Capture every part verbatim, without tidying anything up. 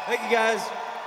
Thank you, guys.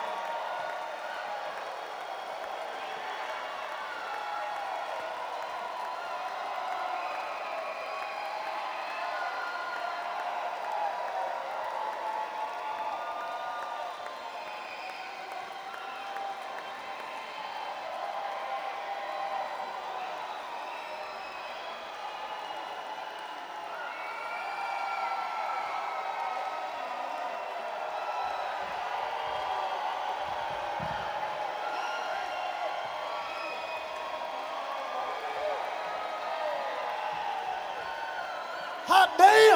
Hot damn!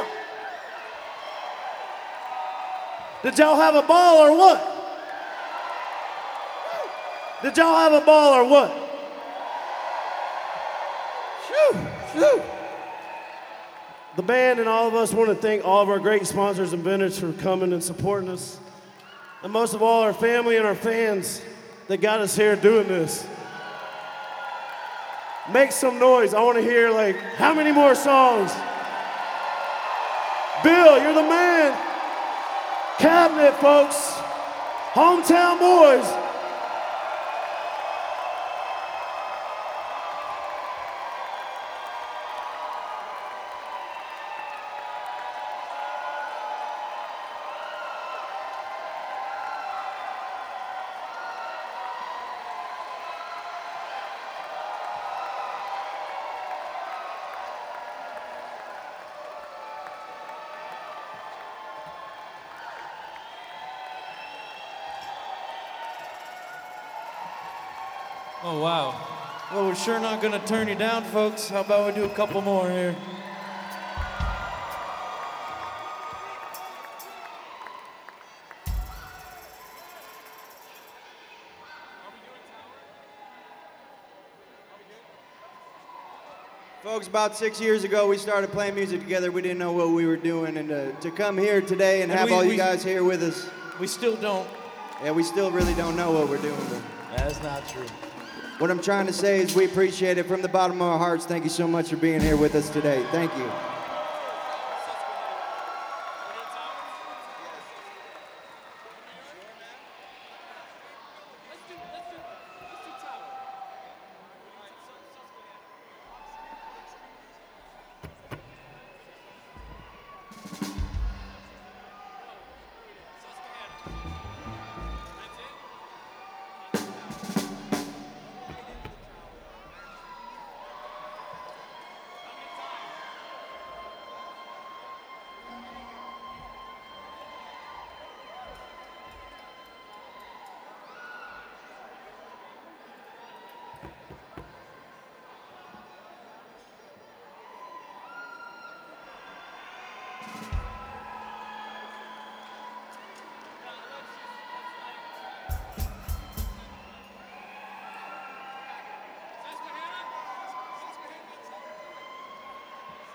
Did y'all have a ball or what? Did y'all have a ball or what? Shoo, shoo. The band and all of us want to thank all of our great sponsors and vendors for coming and supporting us. And most of all, our family and our fans that got us here doing this. Make some noise. I want to hear, like, how many more songs? Bill, you're the man. Cabinet, folks. Hometown boys. Oh, wow. Well, we're sure not going to turn you down, folks. How about we do a couple more here? Folks, about six years ago, we started playing music together. We didn't know what we were doing, and uh, to come here today and, And have we- all you we- guys here with us, We still don't. yeah, we still really don't know what we're doing. But That's not true. what I'm trying to say is we appreciate it from the bottom of our hearts. Thank you so much for being here with us today. Thank you.